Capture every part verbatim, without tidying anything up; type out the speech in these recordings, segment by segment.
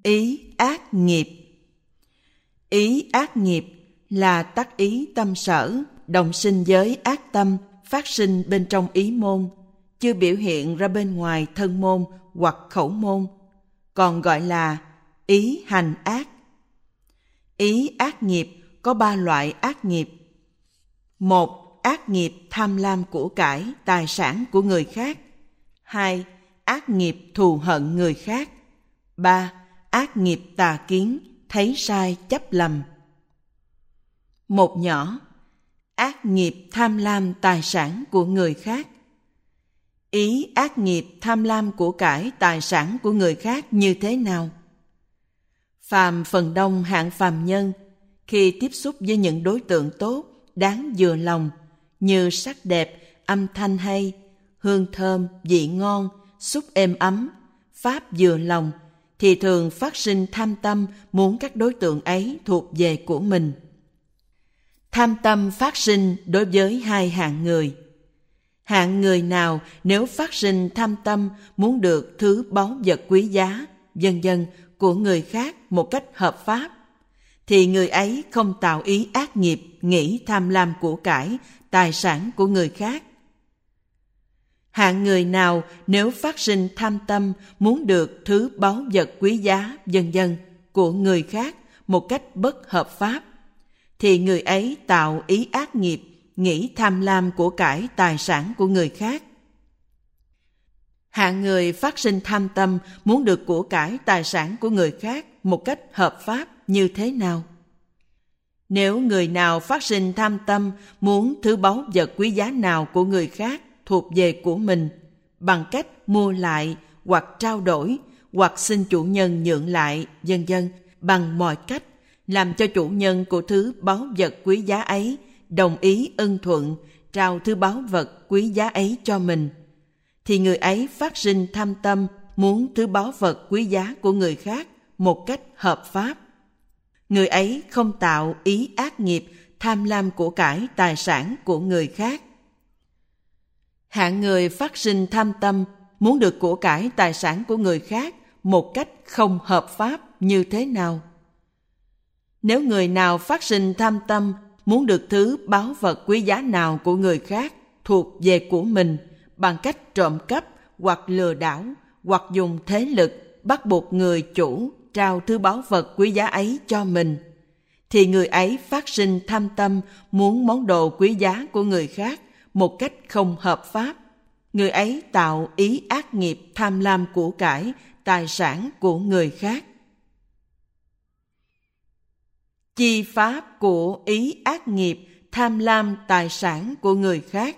Ý ác nghiệp. Ý ác nghiệp là tác ý tâm sở, đồng sinh giới ác tâm, phát sinh bên trong ý môn, chưa biểu hiện ra bên ngoài thân môn hoặc khẩu môn, còn gọi là ý hành ác. Ý ác nghiệp có ba loại ác nghiệp. Một, ác nghiệp tham lam của cải, tài sản của người khác. Hai, ác nghiệp thù hận người khác. Ba, ác nghiệp tà kiến, thấy sai chấp lầm. Một nhỏ, ác nghiệp tham lam tài sản của người khác. Ý ác nghiệp tham lam của cải tài sản của người khác như thế nào? Phàm phần đông hạng phàm nhân, khi tiếp xúc với những đối tượng tốt, đáng vừa lòng, như sắc đẹp, âm thanh hay, hương thơm, vị ngon, xúc êm ấm, pháp vừa lòng, thì thường phát sinh tham tâm muốn các đối tượng ấy thuộc về của mình. Tham tâm phát sinh đối với hai hạng người. Hạng người nào nếu phát sinh tham tâm muốn được thứ báu vật quý giá, vân vân của người khác một cách hợp pháp, thì người ấy không tạo ý ác nghiệp nghĩ tham lam của cải, tài sản của người khác. Hạng người nào nếu phát sinh tham tâm muốn được thứ báu vật quý giá, vân vân của người khác một cách bất hợp pháp, thì người ấy tạo ý ác nghiệp nghĩ tham lam của cải tài sản của người khác. Hạng người phát sinh tham tâm muốn được của cải tài sản của người khác một cách hợp pháp như thế nào? Nếu người nào phát sinh tham tâm muốn thứ báu vật quý giá nào của người khác thuộc về của mình bằng cách mua lại hoặc trao đổi hoặc xin chủ nhân nhượng lại, vân vân bằng mọi cách, làm cho chủ nhân của thứ báu vật quý giá ấy đồng ý ưng thuận trao thứ báu vật quý giá ấy cho mình, thì người ấy phát sinh tham tâm muốn thứ báu vật quý giá của người khác một cách hợp pháp. Người ấy không tạo ý ác nghiệp tham lam của cải tài sản của người khác. Hạng người phát sinh tham tâm muốn được của cải tài sản của người khác một cách không hợp pháp như thế nào? Nếu người nào phát sinh tham tâm muốn được thứ báu vật quý giá nào của người khác thuộc về của mình bằng cách trộm cắp hoặc lừa đảo hoặc dùng thế lực bắt buộc người chủ trao thứ báu vật quý giá ấy cho mình, thì người ấy phát sinh tham tâm muốn món đồ quý giá của người khác một cách không hợp pháp. Người ấy tạo ý ác nghiệp tham lam của cải tài sản của người khác. Chi pháp của ý ác nghiệp tham lam tài sản của người khác.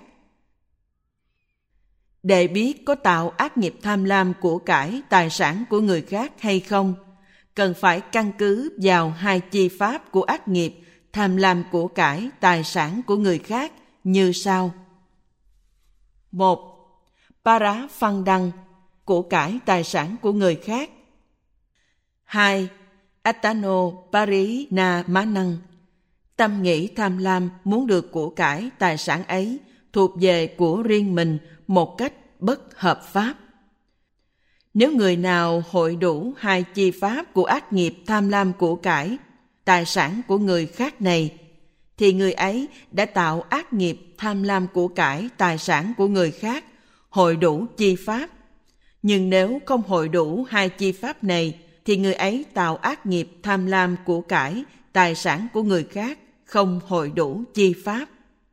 Để biết có tạo ác nghiệp tham lam của cải tài sản của người khác hay không, cần phải căn cứ vào hai chi pháp của ác nghiệp tham lam của cải tài sản của người khác như sau. Một. Para phăng đăng, của cải tài sản của người khác. Hai. Atano pari na manang, tâm nghĩ tham lam muốn được của cải tài sản ấy thuộc về của riêng mình một cách bất hợp pháp. Nếu người nào hội đủ hai chi pháp của ác nghiệp tham lam của cải tài sản của người khác này, thì người ấy đã tạo ác nghiệp tham lam của cải tài sản của người khác hội đủ chi pháp. Nhưng nếu không hội đủ hai chi pháp này, thì người ấy tạo ác nghiệp tham lam của cải tài sản của người khác không hội đủ chi pháp.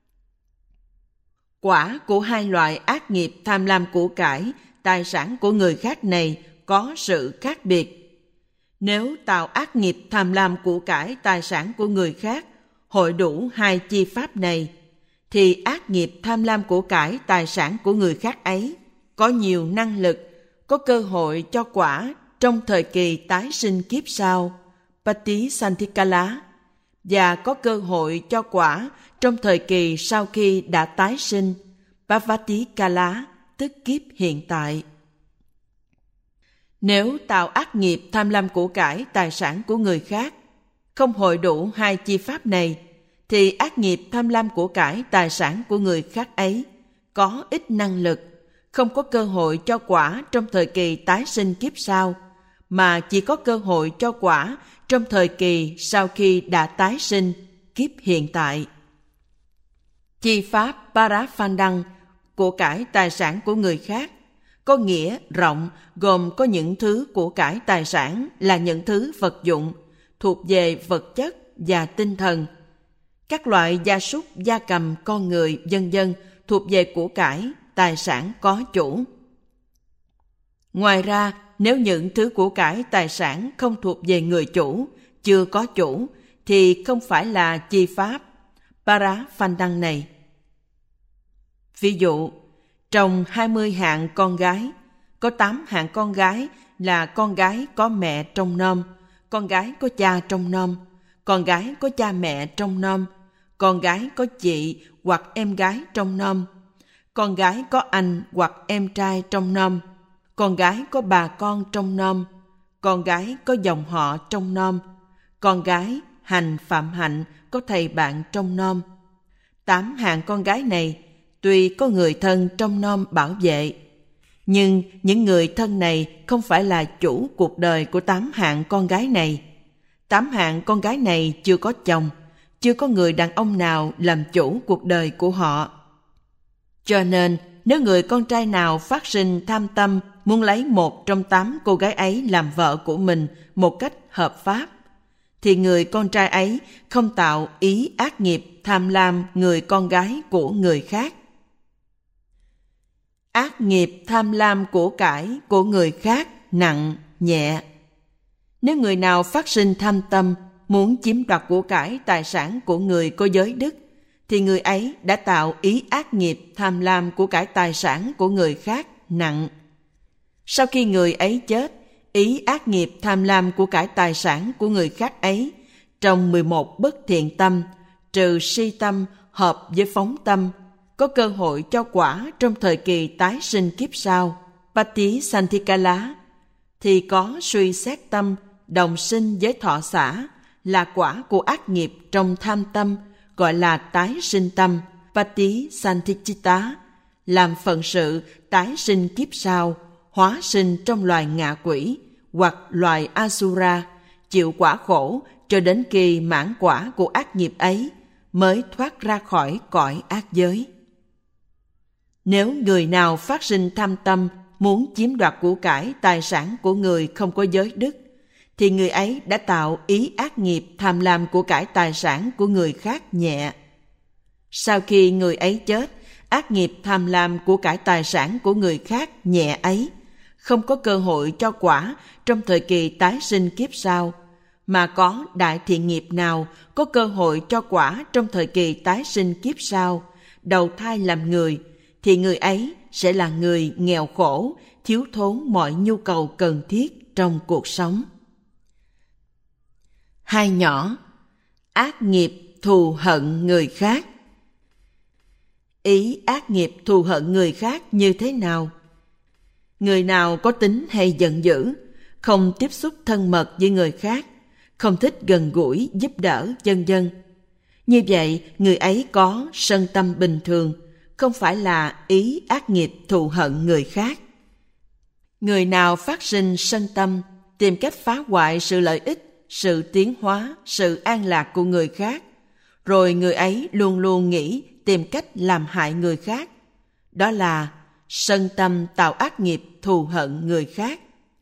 Quả của hai loại ác nghiệp tham lam của cải tài sản của người khác này có sự khác biệt. Nếu tạo ác nghiệp tham lam của cải tài sản của người khác hội đủ hai chi pháp này, thì ác nghiệp tham lam của cải tài sản của người khác ấy có nhiều năng lực, có cơ hội cho quả trong thời kỳ tái sinh kiếp sau, Patisanthikala, và có cơ hội cho quả trong thời kỳ sau khi đã tái sinh, Pavatikala, tức kiếp hiện tại. Nếu tạo ác nghiệp tham lam của cải tài sản của người khác không hội đủ hai chi pháp này, thì ác nghiệp tham lam của cải tài sản của người khác ấy có ít năng lực, không có cơ hội cho quả trong thời kỳ tái sinh kiếp sau, mà chỉ có cơ hội cho quả trong thời kỳ sau khi đã tái sinh, kiếp hiện tại. Chi pháp Paraphandang, của cải tài sản của người khác, có nghĩa rộng, gồm có những thứ của cải tài sản là những thứ vật dụng, thuộc về vật chất và tinh thần. Các loại gia súc, gia cầm, con người, vân vân thuộc về của cải, tài sản có chủ. Ngoài ra, nếu những thứ của cải tài sản không thuộc về người chủ, chưa có chủ, thì không phải là chi pháp Paraphandang này. Ví dụ, trong hai mươi hạng con gái, có tám hạng con gái là con gái có mẹ trong nom, con gái có cha trong nom, con gái có cha mẹ trong nom, con gái có chị hoặc em gái trong nom, con gái có anh hoặc em trai trong nom, con gái có bà con trong nom, con gái có dòng họ trong nom, con gái hành phạm hạnh có thầy bạn trong nom. Tám hạng con gái này tuy có người thân trong nom bảo vệ, nhưng những người thân này không phải là chủ cuộc đời của tám hạng con gái này. Tám hạng con gái này chưa có chồng, chưa có người đàn ông nào làm chủ cuộc đời của họ. Cho nên, nếu người con trai nào phát sinh tham tâm muốn lấy một trong tám cô gái ấy làm vợ của mình một cách hợp pháp, thì người con trai ấy không tạo ý ác nghiệp tham lam người con gái của người khác. Ác nghiệp tham lam của cải của người khác nặng, nhẹ. Nếu người nào phát sinh tham tâm muốn chiếm đoạt của cải tài sản của người có giới đức, thì người ấy đã tạo ý ác nghiệp tham lam của cải tài sản của người khác nặng. Sau khi người ấy chết, ý ác nghiệp tham lam của cải tài sản của người khác ấy trong mười một bất thiện tâm, trừ si tâm hợp với phóng tâm, có cơ hội cho quả trong thời kỳ tái sinh kiếp sau, Patisanthikhāla, thì có suy xét tâm, đồng sinh với thọ xả, là quả của ác nghiệp trong tham tâm, gọi là tái sinh tâm, Patisanthichitta, làm phận sự tái sinh kiếp sau, hóa sinh trong loài ngạ quỷ hoặc loài Asura, chịu quả khổ cho đến khi mãn quả của ác nghiệp ấy mới thoát ra khỏi cõi ác giới. Nếu người nào phát sinh tham tâm muốn chiếm đoạt của cải tài sản của người không có giới đức, thì người ấy đã tạo ý ác nghiệp tham lam của cải tài sản của người khác nhẹ. Sau khi người ấy chết, ác nghiệp tham lam của cải tài sản của người khác nhẹ ấy không có cơ hội cho quả trong thời kỳ tái sinh kiếp sau, mà có đại thiện nghiệp nào có cơ hội cho quả trong thời kỳ tái sinh kiếp sau, đầu thai làm người, thì người ấy sẽ là người nghèo khổ, thiếu thốn mọi nhu cầu cần thiết trong cuộc sống. Hai nhỏ, ác nghiệp thù hận người khác. Ý ác nghiệp thù hận người khác như thế nào? Người nào có tính hay giận dữ, không tiếp xúc thân mật với người khác, không thích gần gũi, giúp đỡ, vân vân. Như vậy, người ấy có sân tâm bình thường, không phải là ý ác nghiệp thù hận người khác. Người nào phát sinh sân tâm, tìm cách phá hoại sự lợi ích, sự tiến hóa, sự an lạc của người khác, rồi người ấy luôn luôn nghĩ tìm cách làm hại người khác, đó là sân tâm tạo ác nghiệp thù hận người khác.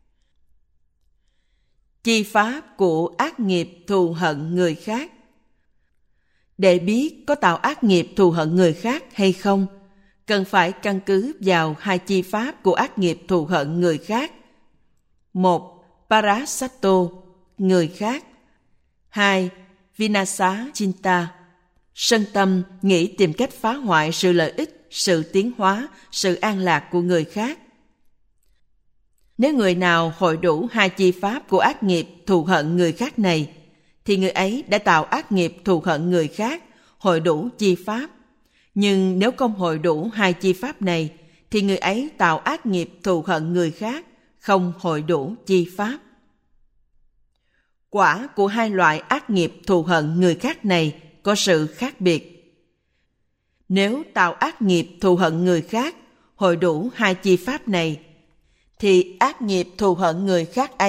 Chi pháp của ác nghiệp thù hận người khác. Để biết có tạo ác nghiệp thù hận người khác hay không, cần phải căn cứ vào hai chi pháp của ác nghiệp thù hận người khác. Một, Parasatto, người khác. Hai, Vinasa Chinta, sân tâm nghĩ tìm cách phá hoại sự lợi ích, sự tiến hóa, sự an lạc của người khác. Nếu người nào hội đủ hai chi pháp của ác nghiệp thù hận người khác này, thì người ấy đã tạo ác nghiệp thù hận người khác, hội đủ chi pháp. Nhưng nếu không hội đủ hai chi pháp này, thì người ấy tạo ác nghiệp thù hận người khác, không hội đủ chi pháp. Quả của hai loại ác nghiệp thù hận người khác này có sự khác biệt. Nếu tạo ác nghiệp thù hận người khác, hội đủ hai chi pháp này, thì ác nghiệp thù hận người khác ấy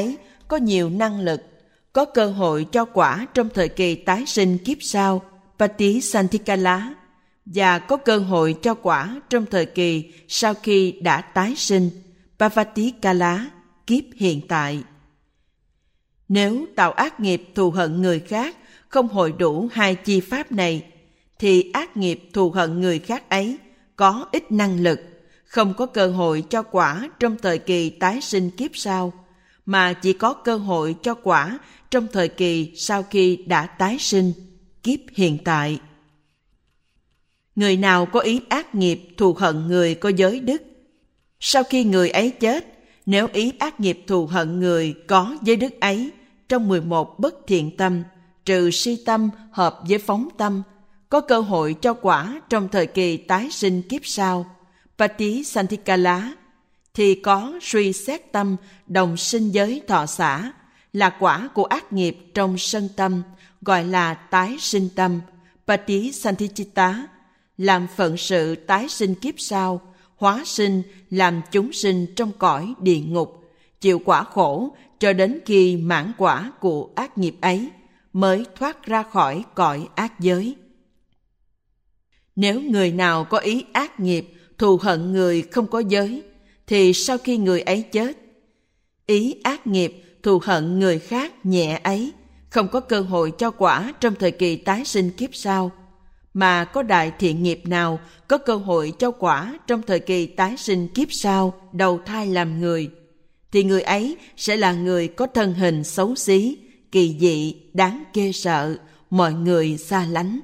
có nhiều năng lực, có cơ hội cho quả trong thời kỳ tái sinh kiếp sau, Patisanthikala, và có cơ hội cho quả trong thời kỳ sau khi đã tái sinh, Pavatikala, kiếp hiện tại. Nếu tạo ác nghiệp thù hận người khác không hội đủ hai chi pháp này, thì ác nghiệp thù hận người khác ấy có ít năng lực, không có cơ hội cho quả trong thời kỳ tái sinh kiếp sau, mà chỉ có cơ hội cho quả trong thời kỳ sau khi đã tái sinh, kiếp hiện tại. Người nào có ý ác nghiệp thù hận người có giới đức, sau khi người ấy chết, nếu ý ác nghiệp thù hận người có giới đức ấy trong mười một bất thiện tâm, trừ si tâm hợp với phóng tâm, có cơ hội cho quả trong thời kỳ tái sinh kiếp sau, Patisanthikala, thì có suy xét tâm đồng sinh giới thọ xả, là quả của ác nghiệp trong sân tâm, gọi là tái sinh tâm, Patisanthicitta, làm phận sự tái sinh kiếp sau, hóa sinh làm chúng sinh trong cõi địa ngục, chịu quả khổ cho đến khi mãn quả của ác nghiệp ấy mới thoát ra khỏi cõi ác giới. Nếu người nào có ý ác nghiệp thù hận người không có giới, thì sau khi người ấy chết, ý ác nghiệp thù hận người khác nhẹ ấy không có cơ hội cho quả trong thời kỳ tái sinh kiếp sau, mà có đại thiện nghiệp nào có cơ hội cho quả trong thời kỳ tái sinh kiếp sau đầu thai làm người, thì người ấy sẽ là người có thân hình xấu xí, kỳ dị, đáng ghê sợ, mọi người xa lánh.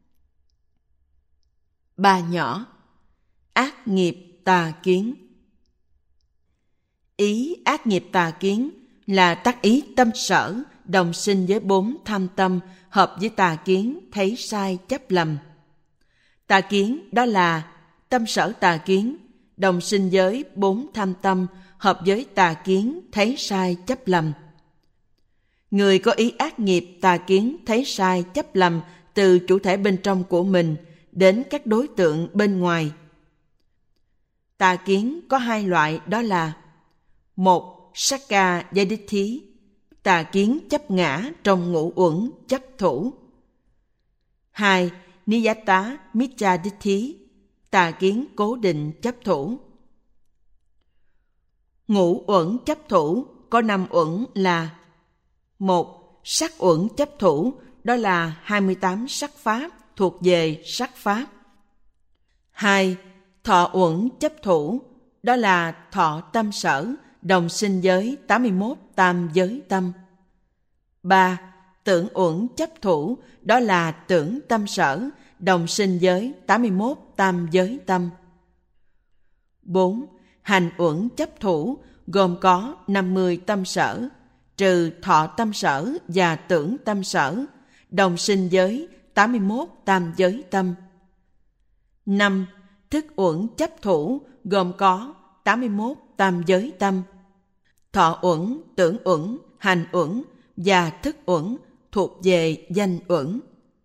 Ba nhỏ, ác nghiệp tà kiến. Ý ác nghiệp tà kiến là tác ý tâm sở, đồng sinh với bốn tham tâm, hợp với tà kiến, thấy sai chấp lầm. Tà kiến đó là tâm sở tà kiến, đồng sinh với bốn tham tâm, hợp với tà kiến, thấy sai chấp lầm. Người có ý ác nghiệp tà kiến, thấy sai chấp lầm từ chủ thể bên trong của mình đến các đối tượng bên ngoài. Tà kiến có hai loại, đó là: một, Sakka Yadithi, tà kiến chấp ngã trong ngũ uẩn chấp thủ. Hai, Niyata Michadithi, tà kiến cố định chấp thủ. Ngũ uẩn chấp thủ có năm uẩn là: một, sắc uẩn chấp thủ, đó là hai mươi tám sắc pháp thuộc về sắc pháp. Hai, thọ uẩn chấp thủ, đó là thọ tâm sở, đồng sinh với tám mươi mốt tam giới tâm. Ba, tưởng uẩn chấp thủ, đó là tưởng tâm sở, đồng sinh với tám mươi mốt tam giới tâm. Bốn, hành uẩn chấp thủ, gồm có năm mươi tâm sở, trừ thọ tâm sở và tưởng tâm sở, đồng sinh với tám mươi mốt tam giới tâm. Năm, thức uẩn chấp thủ, gồm có tám mươi mốt tam giới tâm. Thọ uẩn, tưởng uẩn, hành uẩn và thức uẩn thuộc về danh uẩn.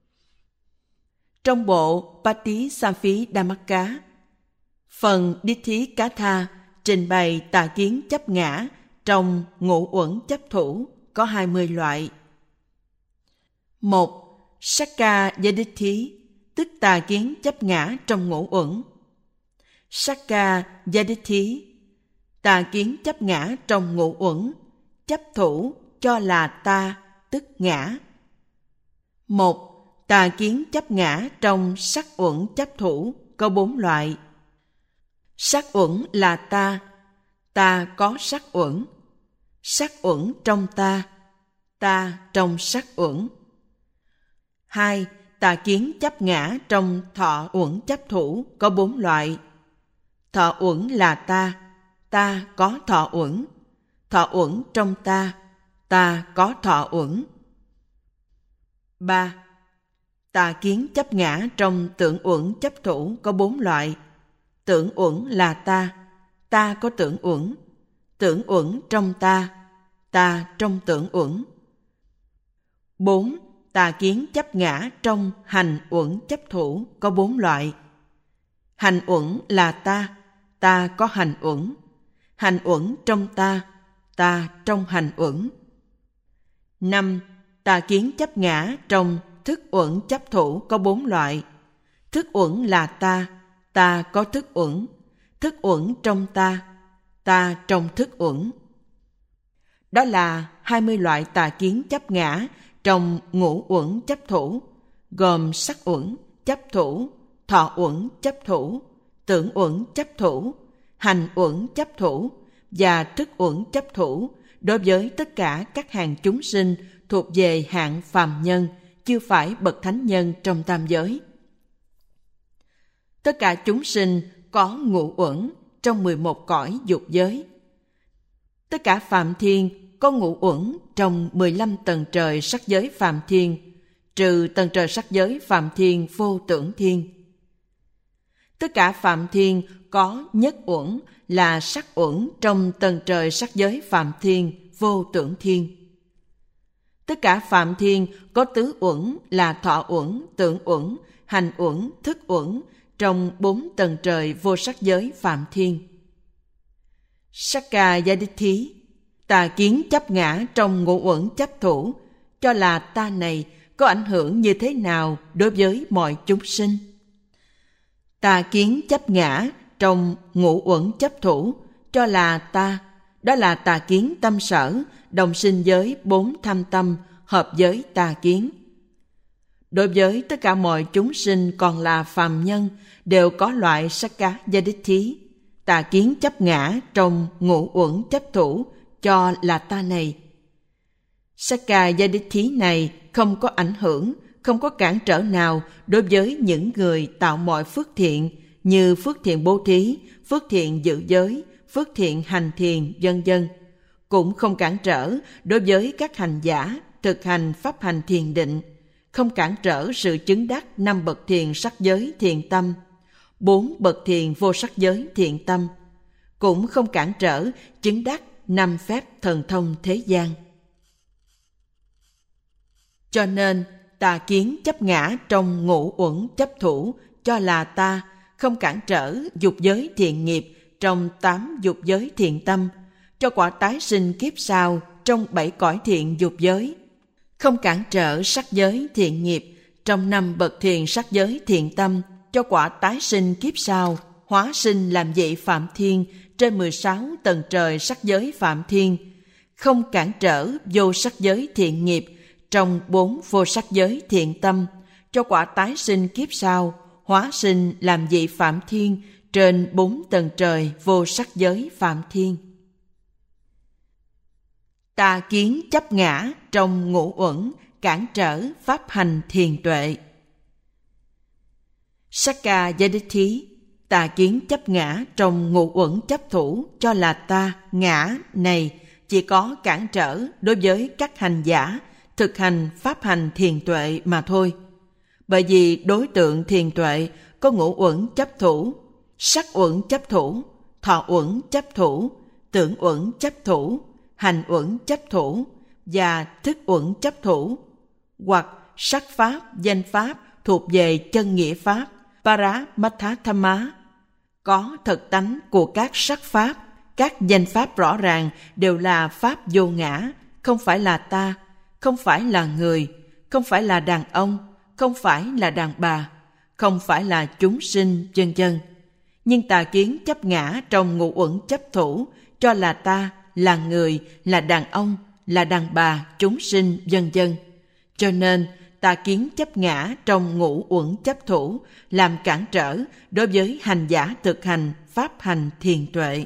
Trong bộ Patisamphidammaka, phần Ditthi Katha trình bày tà kiến chấp ngã trong ngũ uẩn chấp thủ có hai mươi loại. Một, Sakka Yadithi, tức tà kiến chấp ngã trong ngũ uẩn. Sakka Yadithi, tà kiến chấp ngã trong ngũ uẩn, chấp thủ cho là ta, tức ngã. Một, tà kiến chấp ngã trong sắc uẩn chấp thủ có bốn loại. Sắc uẩn là ta, ta có sắc uẩn. Sắc uẩn trong ta, ta trong sắc uẩn. Hai, tà kiến chấp ngã trong thọ uẩn chấp thủ có bốn loại. Thọ uẩn là ta, ta có thọ uẩn. Thọ uẩn trong ta, ta có thọ uẩn. Ba, tà kiến chấp ngã trong tưởng uẩn chấp thủ có bốn loại. Tưởng uẩn là ta, ta có tưởng uẩn. Tưởng uẩn trong ta, ta trong tưởng uẩn. Bốn, tà kiến chấp ngã trong hành uẩn chấp thủ có bốn loại. Hành uẩn là ta, ta có hành uẩn. Hành uẩn trong ta, ta trong hành uẩn. năm. Tà kiến chấp ngã trong thức uẩn chấp thủ có bốn loại. Thức uẩn là ta, ta có thức uẩn, thức uẩn trong ta, ta trong thức uẩn. Đó là hai mươi loại tà kiến chấp ngã trong ngũ uẩn chấp thủ, gồm sắc uẩn chấp thủ, thọ uẩn chấp thủ, tưởng uẩn chấp thủ, hành uẩn chấp thủ và thức uẩn chấp thủ đối với tất cả các hàng chúng sinh thuộc về hạng phàm nhân, chưa phải bậc thánh nhân trong tam giới. Tất cả chúng sinh có ngũ uẩn trong mười một cõi dục giới. Tất cả phàm thiên có ngũ uẩn trong mười lăm tầng trời sắc giới phàm thiên, trừ tầng trời sắc giới phàm thiên vô tưởng thiên. Tất cả phàm thiên có nhất uẩn là sắc uẩn trong tầng trời sắc giới phàm thiên vô tưởng thiên. Tất cả phàm thiên có tứ uẩn là thọ uẩn, tưởng uẩn, hành uẩn, thức uẩn trong bốn tầng trời vô sắc giới phàm thiên. Sakkayaditthi, tà kiến chấp ngã trong ngũ uẩn chấp thủ, cho là ta này có ảnh hưởng như thế nào đối với mọi chúng sinh. Tà kiến chấp ngã trong ngũ uẩn chấp thủ, cho là ta, đó là tà kiến tâm sở, đồng sinh với bốn tham tâm, hợp với tà kiến. Đối với tất cả mọi chúng sinh còn là phàm nhân, đều có loại Sakkayaditthi, tà kiến chấp ngã trong ngũ uẩn chấp thủ, cho là ta này. Sakkayaditthi này không có ảnh hưởng, không có cản trở nào đối với những người tạo mọi phước thiện như phước thiện bố thí, phước thiện giữ giới, phước thiện hành thiền, vân vân. Cũng không cản trở đối với các hành giả thực hành pháp hành thiền định, không cản trở sự chứng đắc năm bậc thiền sắc giới thiện tâm, bốn bậc thiền vô sắc giới thiện tâm, cũng không cản trở chứng đắc năm phép thần thông thế gian. Cho nên tà kiến chấp ngã trong ngũ uẩn chấp thủ, cho là ta, không cản trở dục giới thiện nghiệp trong tám dục giới thiện tâm, cho quả tái sinh kiếp sau trong bảy cõi thiện dục giới, không cản trở sắc giới thiện nghiệp trong năm bậc thiền sắc giới thiện tâm, cho quả tái sinh kiếp sau hóa sinh làm vị phạm thiên trên mười sáu tầng trời sắc giới phạm thiên, không cản trở vô sắc giới thiện nghiệp trong bốn vô sắc giới thiện tâm, cho quả tái sinh kiếp sau hóa sinh làm vị phạm thiên trên bốn tầng trời vô sắc giới phạm thiên. Tà kiến chấp ngã trong ngũ uẩn cản trở pháp hành thiền tuệ. Sakkayaditthi, tà kiến chấp ngã trong ngũ uẩn chấp thủ, cho là ta, ngã này chỉ có cản trở đối với các hành giả thực hành pháp hành thiền tuệ mà thôi. Bởi vì đối tượng thiền tuệ có ngũ uẩn chấp thủ, sắc uẩn chấp thủ, thọ uẩn chấp thủ, tưởng uẩn chấp thủ, hành uẩn chấp thủ và thức uẩn chấp thủ, hoặc sắc pháp, danh pháp thuộc về chân nghĩa pháp Paramatthadhamma, có thực tánh của các sắc pháp, các danh pháp rõ ràng đều là pháp vô ngã, không phải là ta, không phải là người, không phải là đàn ông, không phải là đàn bà, không phải là chúng sinh, vân vân. Nhưng tà kiến chấp ngã trong ngũ uẩn chấp thủ, cho là ta, là người, là đàn ông, là đàn bà, chúng sinh, vân vân. Cho nên tà kiến chấp ngã trong ngũ uẩn chấp thủ làm cản trở đối với hành giả thực hành pháp hành thiền tuệ.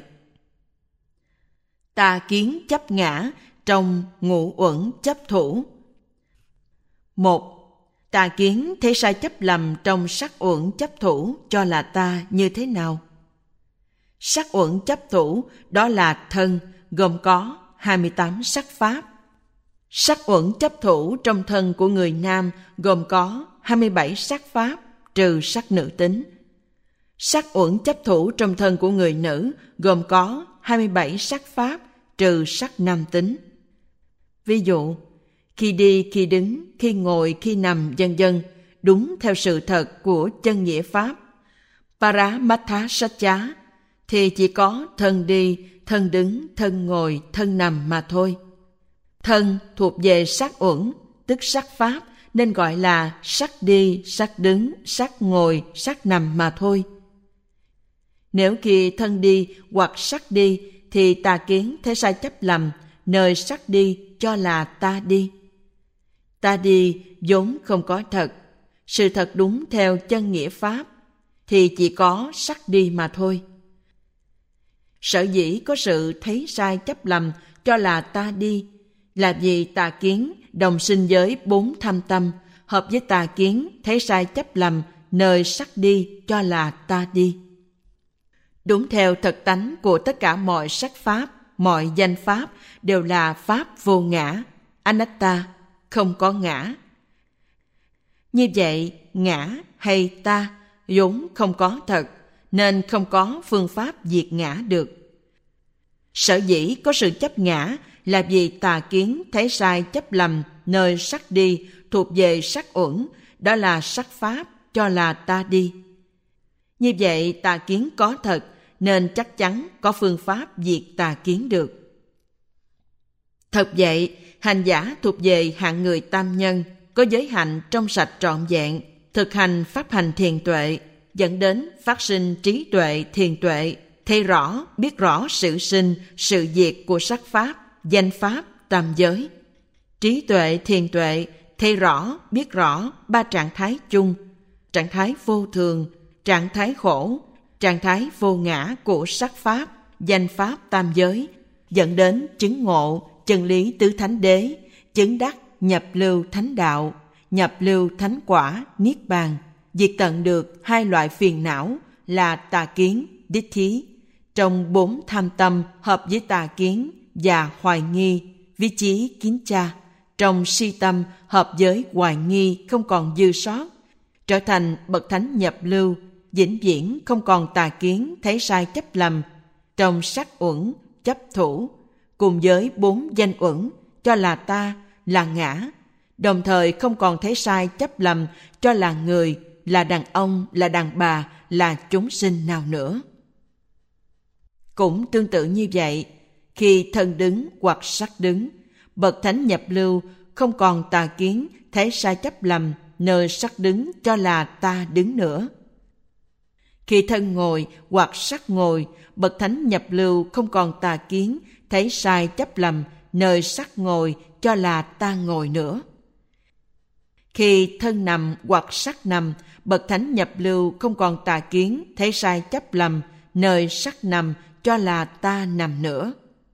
Tà kiến chấp ngã trong ngũ uẩn chấp thủ. Một. Tà kiến thấy sai chấp lầm trong sắc uẩn chấp thủ, cho là ta như thế nào? Sắc uẩn chấp thủ đó là thân, gồm có hai mươi tám sắc pháp. Sắc uẩn chấp thủ trong thân của người nam gồm có hai mươi bảy sắc pháp, trừ sắc nữ tính. Sắc uẩn chấp thủ trong thân của người nữ gồm có hai mươi bảy sắc pháp, trừ sắc nam tính. Ví dụ, khi đi, khi đứng, khi ngồi, khi nằm, vân vân, đúng theo sự thật của chân nghĩa pháp Paramatthasaccaya, thì chỉ có thân đi, thân đứng, thân ngồi, thân nằm mà thôi. Thân thuộc về sắc uẩn, tức sắc pháp, nên gọi là sắc đi, sắc đứng, sắc ngồi, sắc nằm mà thôi. Nếu khi thân đi hoặc sắc đi, thì tà kiến thấy sai chấp lầm, nơi sắc đi cho là ta đi. Ta đi vốn không có thật, sự thật đúng theo chân nghĩa pháp, thì chỉ có sắc đi mà thôi. Sở dĩ có sự thấy sai chấp lầm cho là ta đi, là vì tà kiến đồng sinh với bốn tham tâm, hợp với tà kiến thấy sai chấp lầm nơi sắc đi cho là ta đi. Đúng theo thật tánh của tất cả mọi sắc pháp, mọi danh pháp đều là pháp vô ngã, anatta, không có ngã. Như vậy, ngã hay ta vốn không có thật, nên không có phương pháp diệt ngã được. Sở dĩ có sự chấp ngã là vì tà kiến thấy sai chấp lầm nơi sắc đi thuộc về sắc uẩn, đó là sắc pháp cho là ta đi. Như vậy tà kiến có thật, nên chắc chắn có phương pháp diệt tà kiến được. Thật vậy, hành giả thuộc về hạng người tam nhân, có giới hạnh trong sạch trọn vẹn, thực hành pháp hành thiền tuệ, dẫn đến phát sinh trí tuệ thiền tuệ, thấy rõ, biết rõ sự sinh, sự diệt của sắc pháp, danh pháp, tam giới. Trí tuệ thiền tuệ thấy rõ, biết rõ ba trạng thái chung, trạng thái vô thường, trạng thái khổ, trạng thái vô ngã của sắc pháp, danh pháp tam giới, dẫn đến chứng ngộ chân lý tứ thánh đế, chứng đắc nhập lưu thánh đạo, nhập lưu thánh quả, niết bàn, diệt tận được hai loại phiền não là tà kiến, đích thí, trong bốn tham tâm hợp với tà kiến và hoài nghi, vi chí kiến cha, trong si tâm hợp với hoài nghi không còn dư sót, trở thành bậc thánh nhập lưu, vĩnh viễn không còn tà kiến thấy sai chấp lầm, trong sắc uẩn chấp thủ, cùng với bốn danh uẩn cho là ta, là ngã, đồng thời không còn thấy sai chấp lầm cho là người, là đàn ông, là đàn bà, là chúng sinh nào nữa. Cũng tương tự như vậy, khi thân đứng hoặc sắc đứng, bậc thánh nhập lưu không còn tà kiến thấy sai chấp lầm nơi sắc đứng cho là ta đứng nữa. Khi thân ngồi hoặc sắc ngồi, bậc thánh nhập lưu không còn tà kiến thấy sai chấp lầm nơi sắc ngồi cho là ta ngồi nữa. Khi thân nằm hoặc sắc nằm, bậc thánh nhập lưu không còn tà kiến thấy sai chấp lầm nơi sắc nằm cho là ta nằm nữa.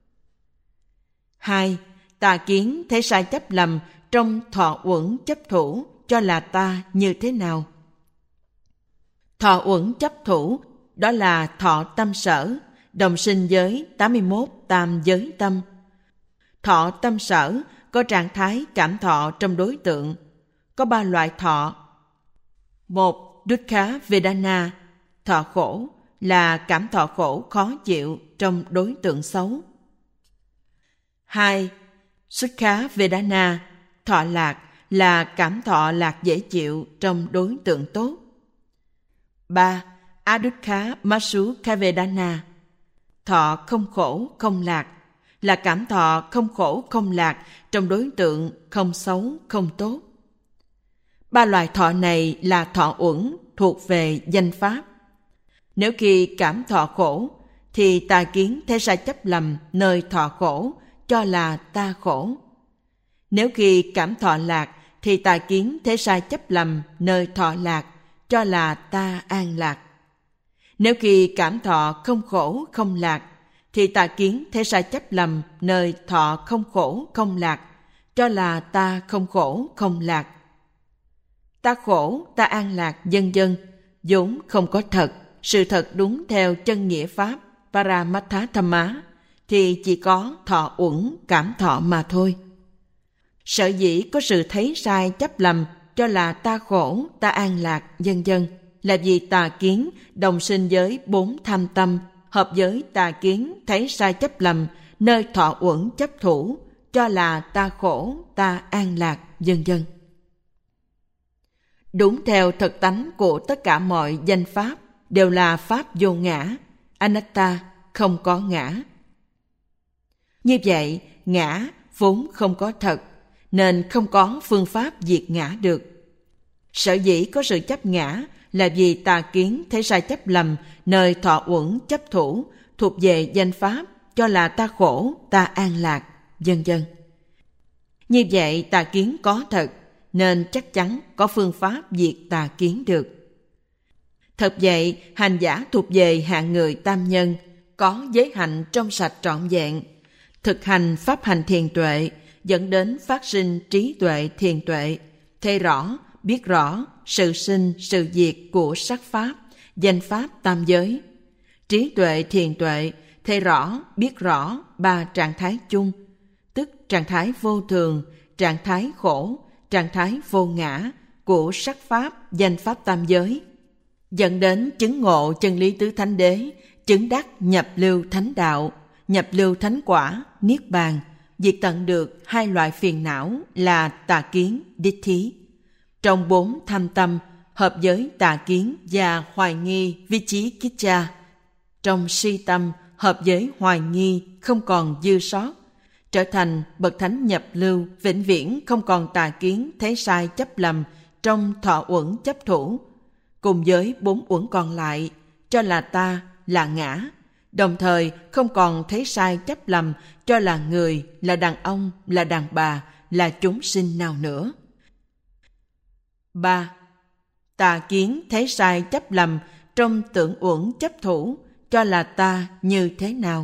Hai, tà kiến thấy sai chấp lầm trong thọ uẩn chấp thủ cho là ta như thế nào? Thọ uẩn chấp thủ đó là thọ tâm sở, đồng sinh với tám mươi mốt tam giới tâm. Thọ tâm sở có trạng thái cảm thọ trong đối tượng, có ba loại thọ. Một, dukkha vedana, thọ khổ, là cảm thọ khổ khó chịu trong đối tượng xấu. Hai, sukha vedana, thọ lạc, là cảm thọ lạc dễ chịu trong đối tượng tốt. Ba, adukkha masukha vedana, thọ không khổ không lạc, là cảm thọ không khổ không lạc trong đối tượng không xấu không tốt. Ba loại thọ này là thọ uẩn thuộc về danh pháp. Nếu khi cảm thọ khổ, thì tà kiến thấy sai chấp lầm nơi thọ khổ cho là ta khổ. Nếu khi cảm thọ lạc, thì tà kiến thấy sai chấp lầm nơi thọ lạc cho là ta an lạc. Nếu khi cảm thọ không khổ không lạc, thì tà kiến thấy sai chấp lầm nơi thọ không khổ không lạc cho là ta không khổ không lạc. Ta khổ, ta an lạc, vân vân vốn không có thật, sự thật đúng theo chân nghĩa pháp Paramattha Dhamma thì chỉ có thọ uẩn cảm thọ mà thôi. Sở dĩ có sự thấy sai chấp lầm cho là ta khổ, ta an lạc, vân vân là vì tà kiến đồng sinh với bốn tham tâm, hợp với tà kiến thấy sai chấp lầm nơi thọ uẩn chấp thủ cho là ta khổ, ta an lạc, vân vân. Đúng theo thực tánh của tất cả mọi danh pháp đều là pháp vô ngã, anatta, không có ngã. Như vậy, ngã vốn không có thật, nên không có phương pháp diệt ngã được. Sở dĩ có sự chấp ngã là vì tà kiến thấy sai chấp lầm, nơi thọ uẩn chấp thủ, thuộc về danh pháp, cho là ta khổ, ta an lạc, vân vân. Như vậy tà kiến có thật, nên chắc chắn có phương pháp diệt tà kiến được. Thật vậy, hành giả thuộc về hạng người tam nhân, có giới hạnh trong sạch trọn vẹn, thực hành pháp hành thiền tuệ, dẫn đến phát sinh trí tuệ thiền tuệ, thấy rõ, biết rõ sự sinh, sự diệt của sắc pháp, danh pháp tam giới. Trí tuệ thiền tuệ, thấy rõ, biết rõ ba trạng thái chung, tức trạng thái vô thường, trạng thái khổ, trạng thái vô ngã của sắc pháp, danh pháp tam giới, dẫn đến chứng ngộ chân lý tứ thánh đế, chứng đắc nhập lưu thánh đạo, nhập lưu thánh quả, niết bàn, diệt tận được hai loại phiền não là tà kiến, đích thí. Trong bốn tham tâm, hợp với tà kiến và hoài nghi, vichikiccha. Trong si tâm, hợp với hoài nghi, không còn dư sót, trở thành bậc thánh nhập lưu, vĩnh viễn không còn tà kiến, thấy sai chấp lầm trong thọ uẩn chấp thủ, cùng với bốn uẩn còn lại, cho là ta, là ngã, đồng thời không còn thấy sai chấp lầm, cho là người, là đàn ông, là đàn bà, là chúng sinh nào nữa. ba. Tà kiến thấy sai chấp lầm trong tưởng uẩn chấp thủ, cho là ta như thế nào?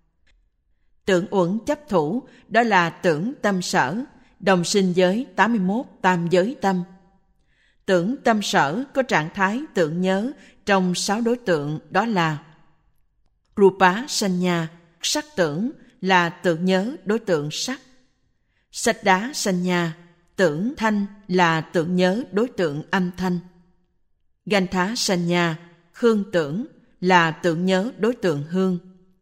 Tưởng uẩn chấp thủ, đó là tưởng tâm sở, đồng sinh với tám mươi mốt tam giới tâm. Tưởng tâm sở có trạng thái tưởng nhớ trong sáu đối tượng, đó là Rupa Sanya, sắc tưởng, là tưởng nhớ đối tượng sắc. Saddha Sanya, tưởng thanh, là tưởng nhớ đối tượng âm thanh. Gandha Sanya, hương tưởng, là tưởng nhớ đối tượng hương.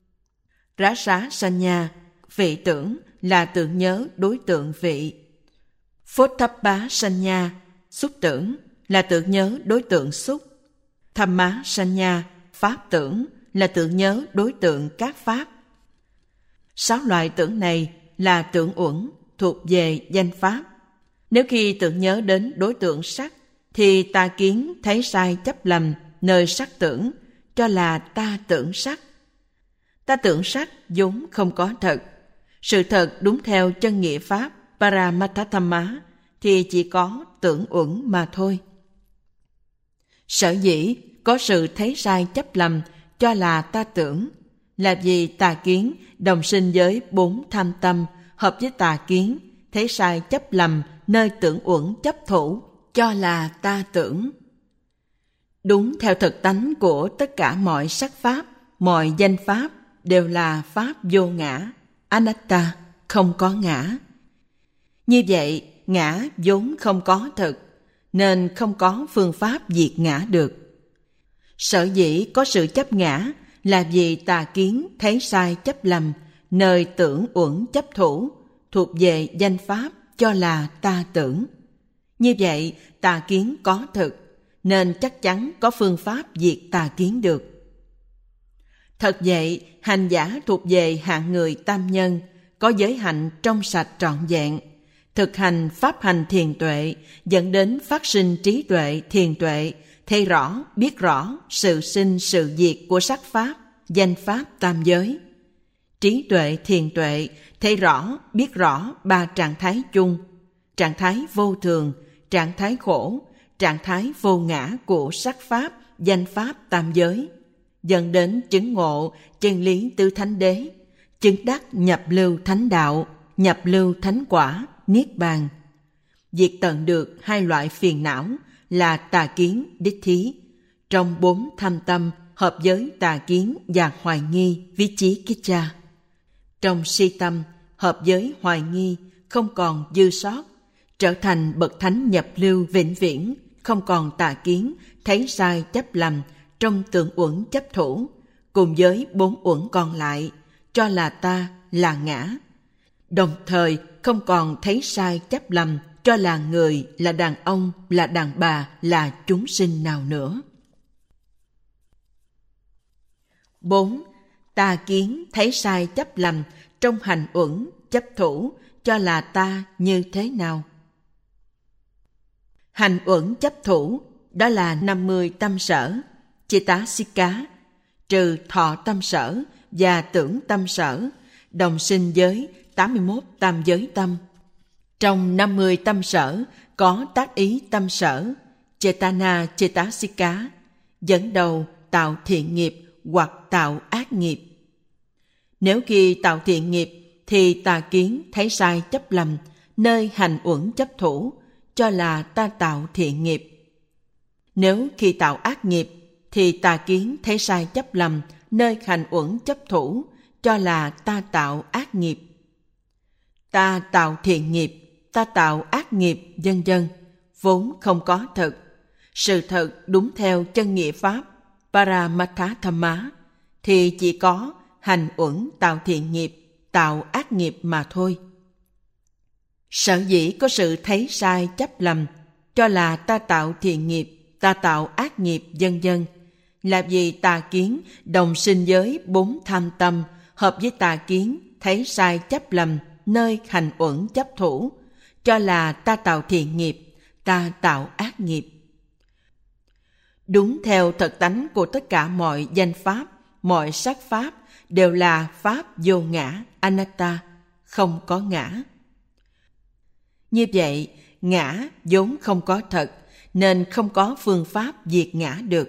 Rasa Sanya, vị tưởng, là tưởng nhớ đối tượng vị. Phottappa Sanya, xúc tưởng, là tưởng nhớ đối tượng xúc. Dhamma Sanya, pháp tưởng, là tưởng nhớ đối tượng các pháp. Sáu loại tưởng này là tưởng uẩn, thuộc về danh pháp. Nếu khi tưởng nhớ đến đối tượng sắc, thì tà kiến thấy sai chấp lầm nơi sắc tưởng, cho là ta tưởng sắc. Ta tưởng sắc vốn không có thật. Sự thật đúng theo chân nghĩa pháp Paramatthamma thì chỉ có tưởng uẩn mà thôi. Sở dĩ có sự thấy sai chấp lầm cho là ta tưởng, là vì tà kiến đồng sinh với bốn tham tâm, hợp với tà kiến thấy sai chấp lầm nơi tưởng uẩn chấp thủ, cho là ta tưởng. Đúng theo thực tánh của tất cả mọi sắc pháp, mọi danh pháp đều là pháp vô ngã, anatta, không có ngã. Như vậy, ngã vốn không có thực, nên không có phương pháp diệt ngã được. Sở dĩ có sự chấp ngã là vì tà kiến thấy sai chấp lầm nơi tưởng uẩn chấp thủ, thuộc về danh pháp, cho là ta tưởng. Như vậy, tà kiến có thực, nên chắc chắn có phương pháp diệt tà kiến được. Thật vậy, hành giả thuộc về hạng người tam nhân, có giới hạnh trong sạch trọn vẹn, thực hành pháp hành thiền tuệ, dẫn đến phát sinh trí tuệ thiền tuệ, thấy rõ, biết rõ sự sinh sự diệt của sắc pháp, danh pháp tam giới. Trí tuệ thiền tuệ, thấy rõ, biết rõ ba trạng thái chung, trạng thái vô thường, trạng thái khổ, trạng thái vô ngã của sắc pháp, danh pháp tam giới, dẫn đến chứng ngộ chân lý tứ thánh đế, chứng đắc nhập lưu thánh đạo, nhập lưu thánh quả, niết bàn, diệt tận được hai loại phiền não là tà kiến, đích thí. Trong bốn tham tâm, hợp với tà kiến và hoài nghi, vichikiccha. Trong si tâm, hợp với hoài nghi, không còn dư sót, trở thành bậc thánh nhập lưu vĩnh viễn, không còn tà kiến, thấy sai chấp lầm trong tưởng uẩn chấp thủ, cùng với bốn uẩn còn lại, cho là ta, là ngã. Đồng thời không còn thấy sai chấp lầm cho là người, là đàn ông, là đàn bà, là chúng sinh nào nữa. bốn. Tà kiến thấy sai chấp lầm trong hành uẩn chấp thủ, cho là ta như thế nào. Hành uẩn chấp thủ, đó là năm mươi tâm sở, Cetasika, trừ thọ tâm sở và tưởng tâm sở, đồng sinh với tám mươi mốt tam giới tâm. Trong năm mươi tâm sở có tác ý tâm sở, Cetana Cetasika, dẫn đầu tạo thiện nghiệp hoặc tạo ác nghiệp. Nếu khi tạo thiện nghiệp thì tà kiến thấy sai chấp lầm, nơi hành uẩn chấp thủ, cho là ta tạo thiện nghiệp. Nếu khi tạo ác nghiệp thì tà kiến thấy sai chấp lầm, nơi hành uẩn chấp thủ, cho là ta tạo ác nghiệp. Ta tạo thiện nghiệp, ta tạo ác nghiệp, vân vân, vốn không có thật. Sự thật đúng theo chân nghĩa pháp Paramattha Dhamma thì chỉ có hành uẩn tạo thiện nghiệp, tạo ác nghiệp mà thôi. Sở dĩ có sự thấy sai chấp lầm, cho là ta tạo thiện nghiệp, ta tạo ác nghiệp, vân vân, là vì tà kiến đồng sinh với bốn tham tâm, hợp với tà kiến thấy sai chấp lầm, nơi hành uẩn chấp thủ, cho là ta tạo thiện nghiệp, ta tạo ác nghiệp. Đúng theo thật tánh của tất cả mọi danh pháp, mọi sắc pháp đều là pháp vô ngã, anatta, không có ngã. Như vậy, ngã vốn không có thật, nên không có phương pháp diệt ngã được.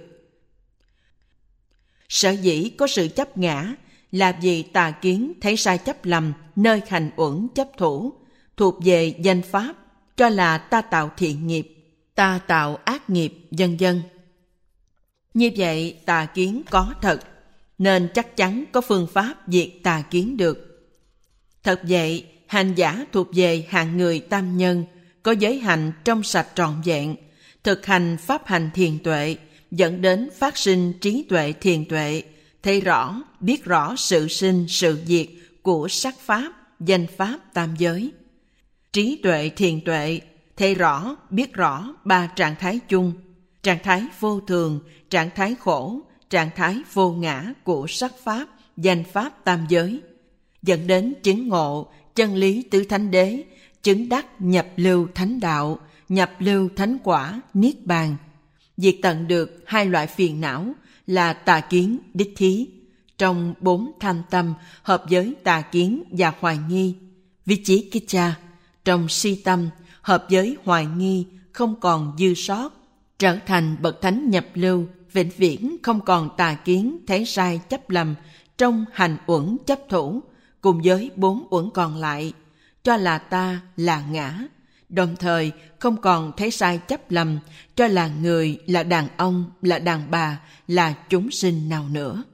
Sở dĩ có sự chấp ngã là vì tà kiến thấy sai chấp lầm, nơi hành uẩn chấp thủ, thuộc về danh pháp, cho là ta tạo thiện nghiệp, ta tạo ác nghiệp, vân vân. Như vậy, tà kiến có thật, nên chắc chắn có phương pháp diệt tà kiến được. Thật vậy, hành giả thuộc về hạng người tam nhân, có giới hạnh trong sạch trọn vẹn, thực hành pháp hành thiền tuệ, dẫn đến phát sinh trí tuệ thiền tuệ, thấy rõ, biết rõ sự sinh, sự diệt của sắc pháp, danh pháp tam giới. Trí tuệ thiền tuệ, thấy rõ, biết rõ ba trạng thái chung, trạng thái vô thường, trạng thái khổ, trạng thái vô ngã của sắc pháp, danh pháp tam giới, dẫn đến chứng ngộ chân lý tứ thánh đế, chứng đắc nhập lưu thánh đạo, nhập lưu thánh quả, niết bàn, diệt tận được hai loại phiền não là tà kiến, đích thí, trong bốn tham tâm hợp với tà kiến và hoài nghi, vichikiccha, trong si tâm hợp với hoài nghi, không còn dư sót, trở thành bậc thánh nhập lưu, vĩnh viễn không còn tà kiến thấy sai chấp lầm trong hành uẩn chấp thủ, cùng với bốn uẩn còn lại, cho là ta là ngã, đồng thời không còn thấy sai chấp lầm cho là người, là đàn ông, là đàn bà, là chúng sinh nào nữa.